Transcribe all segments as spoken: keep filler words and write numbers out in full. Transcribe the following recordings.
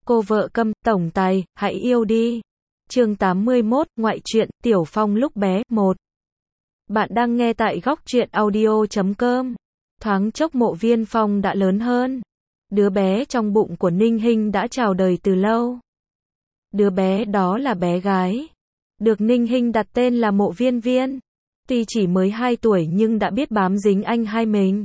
Cô vợ câm, tổng tài, hãy yêu đi. Chương tám mươi mốt, ngoại truyện, Tiểu Phong lúc bé, một. Bạn đang nghe tại góc truyện audio chấm com. Thoáng chốc Mộ Viên Phong đã lớn hơn. Đứa bé trong bụng của Ninh Hinh đã chào đời từ lâu. Đứa bé đó là bé gái. Được Ninh Hinh đặt tên là Mộ Viên Viên. Tuy chỉ mới hai tuổi nhưng đã biết bám dính anh hai mình.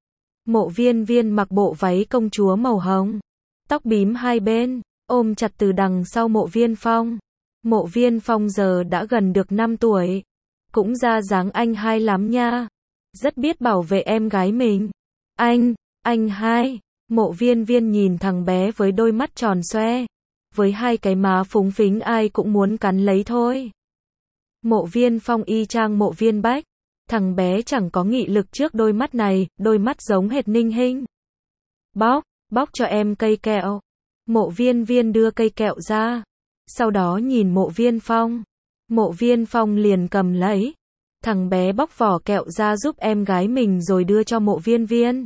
Mộ Viên Viên mặc bộ váy công chúa màu hồng. Tóc bím hai bên, ôm chặt từ đằng sau Mộ Viên Phong. Mộ Viên Phong giờ đã gần được năm tuổi. Cũng ra dáng anh hai lắm nha. Rất biết bảo vệ em gái mình. Anh, anh hai. Mộ Viên Viên nhìn thằng bé với đôi mắt tròn xoe. Với hai cái má phúng phính ai cũng muốn cắn lấy thôi. Mộ Viên Phong y chang Mộ Viên Bách. Thằng bé chẳng có nghị lực trước đôi mắt này, đôi mắt giống hệt Ninh Hinh. Bóc, bóc cho em cây kẹo. Mộ Viên Viên đưa cây kẹo ra. Sau đó nhìn Mộ Viên Phong. Mộ Viên Phong liền cầm lấy. Thằng bé bóc vỏ kẹo ra giúp em gái mình rồi đưa cho Mộ Viên Viên.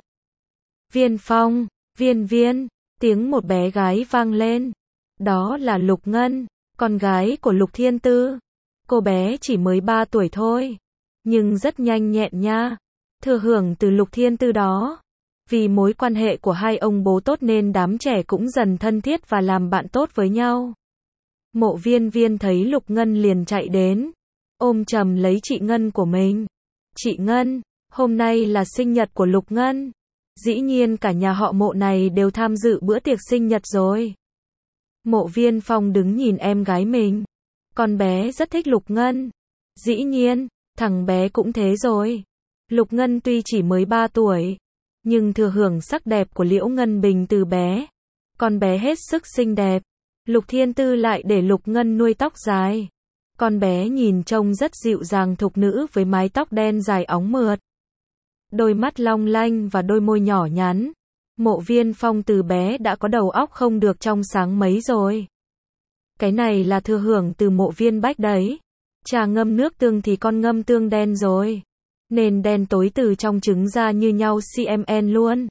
Viên Phong, Viên Viên, tiếng một bé gái vang lên. Đó là Lục Ngân, con gái của Lục Thiên Tư. Cô bé chỉ mới ba tuổi thôi, nhưng rất nhanh nhẹn nha. Thừa hưởng từ Lục Thiên Tư đó. Vì mối quan hệ của hai ông bố tốt nên đám trẻ cũng dần thân thiết và làm bạn tốt với nhau. Mộ Viên Viên thấy Lục Ngân liền chạy đến, ôm chầm lấy chị Ngân của mình. Chị Ngân, hôm nay là sinh nhật của Lục Ngân. Dĩ nhiên cả nhà họ Mộ này đều tham dự bữa tiệc sinh nhật rồi. Mộ Viên Phong đứng nhìn em gái mình. Con bé rất thích Lục Ngân. Dĩ nhiên, thằng bé cũng thế rồi. Lục Ngân tuy chỉ mới ba tuổi, nhưng thừa hưởng sắc đẹp của Liễu Ngân Bình từ bé. Con bé hết sức xinh đẹp. Lục Thiên Tư lại để Lục Ngân nuôi tóc dài. Con bé nhìn trông rất dịu dàng thục nữ với mái tóc đen dài óng mượt. Đôi mắt long lanh và đôi môi nhỏ nhắn. Mộ Viên Phong từ bé đã có đầu óc không được trong sáng mấy rồi. Cái này là thừa hưởng từ Mộ Viên Bách đấy. Cha ngâm nước tương thì con ngâm tương đen rồi. Nên đen tối từ trong trứng ra như nhau xê em en luôn.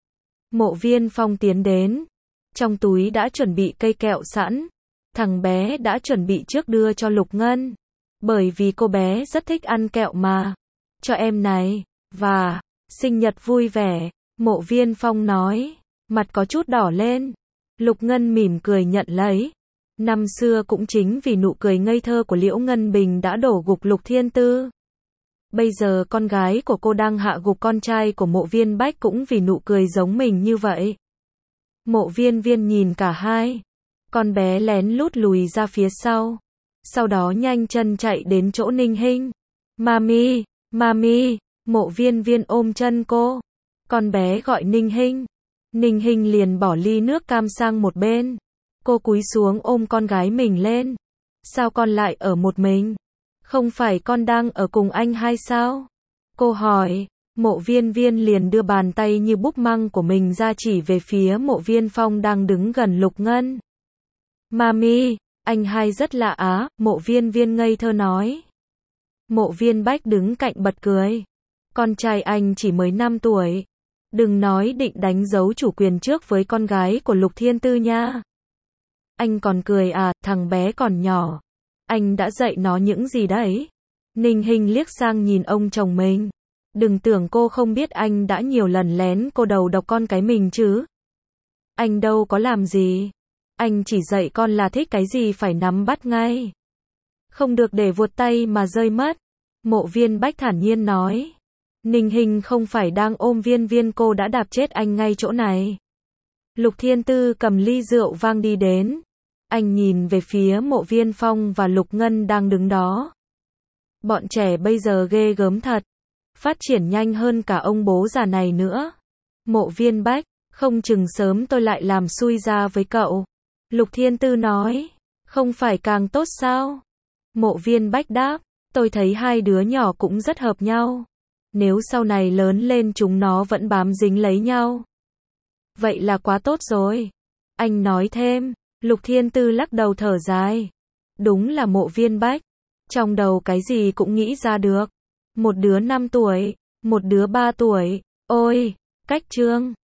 Mộ Viên Phong tiến đến. Trong túi đã chuẩn bị cây kẹo sẵn. Thằng bé đã chuẩn bị trước đưa cho Lục Ngân. Bởi vì cô bé rất thích ăn kẹo mà. Cho em này. Và, sinh nhật vui vẻ. Mộ Viên Phong nói. Mặt có chút đỏ lên. Lục Ngân mỉm cười nhận lấy. Năm xưa cũng chính vì nụ cười ngây thơ của Liễu Ngân Bình đã đổ gục Lục Thiên Tư. Bây giờ con gái của cô đang hạ gục con trai của Mộ Viên Bách cũng vì nụ cười giống mình như vậy. Mộ Viên Viên nhìn cả hai. Con bé lén lút lùi ra phía sau. Sau đó nhanh chân chạy đến chỗ Ninh Hinh. Mami, Mami, Mộ Viên Viên ôm chân cô. Con bé gọi Ninh Hinh. Ninh Hinh liền bỏ ly nước cam sang một bên. Cô cúi xuống ôm con gái mình lên. Sao con lại ở một mình? Không phải con đang ở cùng anh hai sao? Cô hỏi. Mộ Viên Viên liền đưa bàn tay như búp măng của mình ra chỉ về phía Mộ Viên Phong đang đứng gần Lục Ngân. Mami, anh hai rất lạ á, Mộ Viên Viên ngây thơ nói. Mộ Viên Bách đứng cạnh bật cười. Con trai anh chỉ mới năm tuổi. Đừng nói định đánh dấu chủ quyền trước với con gái của Lục Thiên Tư nha. Anh còn cười à, thằng bé còn nhỏ. Anh đã dạy nó những gì đấy? Ninh Hinh liếc sang nhìn ông chồng mình. Đừng tưởng cô không biết anh đã nhiều lần lén cô đầu độc con cái mình chứ. Anh đâu có làm gì. Anh chỉ dạy con là thích cái gì phải nắm bắt ngay. Không được để vuột tay mà rơi mất. Mộ Viên Bách thản nhiên nói. Ninh Hinh không phải đang ôm Viên Viên, cô đã đạp chết anh ngay chỗ này. Lục Thiên Tư cầm ly rượu vang đi đến. Anh nhìn về phía Mộ Viên Phong và Lục Ngân đang đứng đó. Bọn trẻ bây giờ ghê gớm thật. Phát triển nhanh hơn cả ông bố già này nữa. Mộ Viên Bách, không chừng sớm tôi lại làm xui ra với cậu. Lục Thiên Tư nói. Không phải càng tốt sao? Mộ Viên Bách đáp. Tôi thấy hai đứa nhỏ cũng rất hợp nhau. Nếu sau này lớn lên chúng nó vẫn bám dính lấy nhau. Vậy là quá tốt rồi. Anh nói thêm. Lục Thiên Tư lắc đầu thở dài. Đúng là Mộ Viên Bách. Trong đầu cái gì cũng nghĩ ra được. Một đứa năm tuổi, một đứa ba tuổi. Ôi, cách chương.